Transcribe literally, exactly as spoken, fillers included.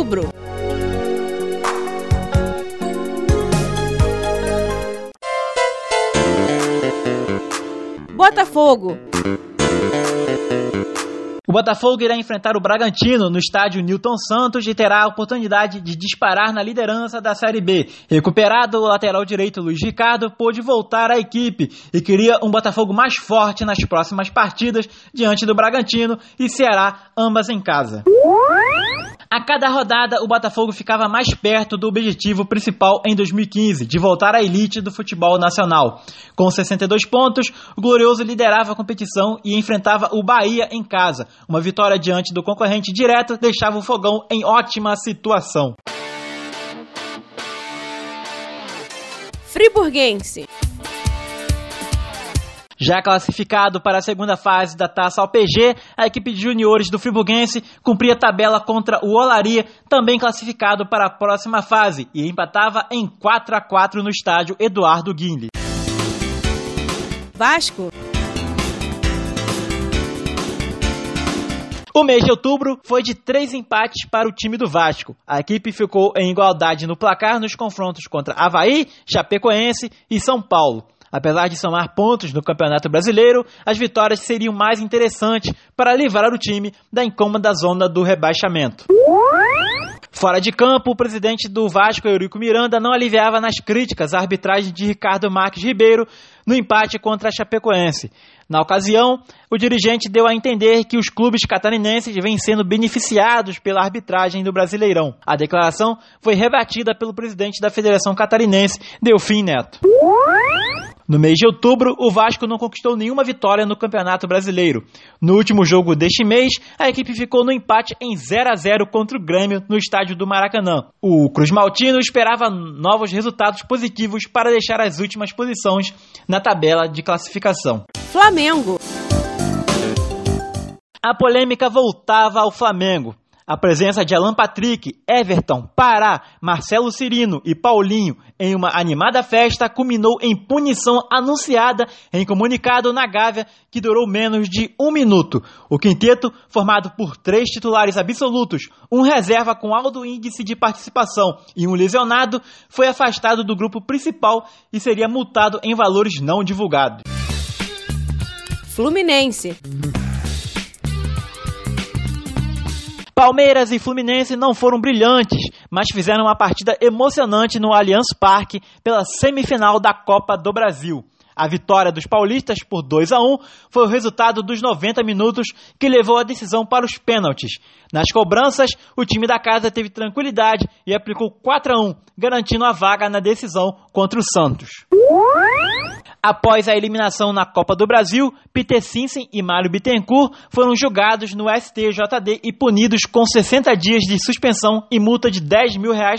Outubro. Botafogo. O Botafogo irá enfrentar o Bragantino no estádio Newton Santos e terá a oportunidade de disparar na liderança da Série B. Recuperado, o lateral direito Luiz Ricardo pôde voltar à equipe e queria um Botafogo mais forte nas próximas partidas diante do Bragantino e Ceará, ambas em casa. A cada rodada, o Botafogo ficava mais perto do objetivo principal em dois mil e quinze, de voltar à elite do futebol nacional. Com sessenta e dois pontos, o Glorioso liderava a competição e enfrentava o Bahia em casa. Uma vitória diante do concorrente direto deixava o Fogão em ótima situação. Friburguense. Já classificado para a segunda fase da Taça A P G, a equipe de juniores do Friburguense cumpria tabela contra o Olaria, também classificado para a próxima fase, e empatava em quatro a quatro no estádio Eduardo Guinle. Vasco. O mês de outubro foi de três empates para o time do Vasco. A equipe ficou em igualdade no placar nos confrontos contra Avaí, Chapecoense e São Paulo. Apesar de somar pontos no Campeonato Brasileiro, as vitórias seriam mais interessantes para livrar o time da incômoda zona do rebaixamento. Fora de campo, o presidente do Vasco, Eurico Miranda, não aliviava nas críticas à arbitragem de Ricardo Marques Ribeiro no empate contra a Chapecoense. Na ocasião, o dirigente deu a entender que os clubes catarinenses vêm sendo beneficiados pela arbitragem do Brasileirão. A declaração foi rebatida pelo presidente da Federação Catarinense, Delfim Neto. No mês de outubro, o Vasco não conquistou nenhuma vitória no Campeonato Brasileiro. No último jogo deste mês, a equipe ficou no empate em zero a zero contra o Grêmio no estádio do Maracanã. O Cruz Maltino esperava novos resultados positivos para deixar as últimas posições na tabela de classificação. Flamengo. A polêmica voltava ao Flamengo. A presença de Alan Patrick, Everton, Pará, Marcelo Cirino e Paulinho em uma animada festa culminou em punição anunciada em comunicado na Gávea que durou menos de um minuto. O quinteto, formado por três titulares absolutos, um reserva com alto índice de participação e um lesionado, foi afastado do grupo principal e seria multado em valores não divulgados. Fluminense. Palmeiras e Fluminense não foram brilhantes, mas fizeram uma partida emocionante no Allianz Parque pela semifinal da Copa do Brasil. A vitória dos paulistas por dois a um foi o resultado dos noventa minutos que levou a decisão para os pênaltis. Nas cobranças, o time da casa teve tranquilidade e aplicou quatro a um, garantindo a vaga na decisão contra o Santos. Após a eliminação na Copa do Brasil, Peter Sinsen e Mário Bittencourt foram julgados no S T J D e punidos com sessenta dias de suspensão e multa de dez mil reais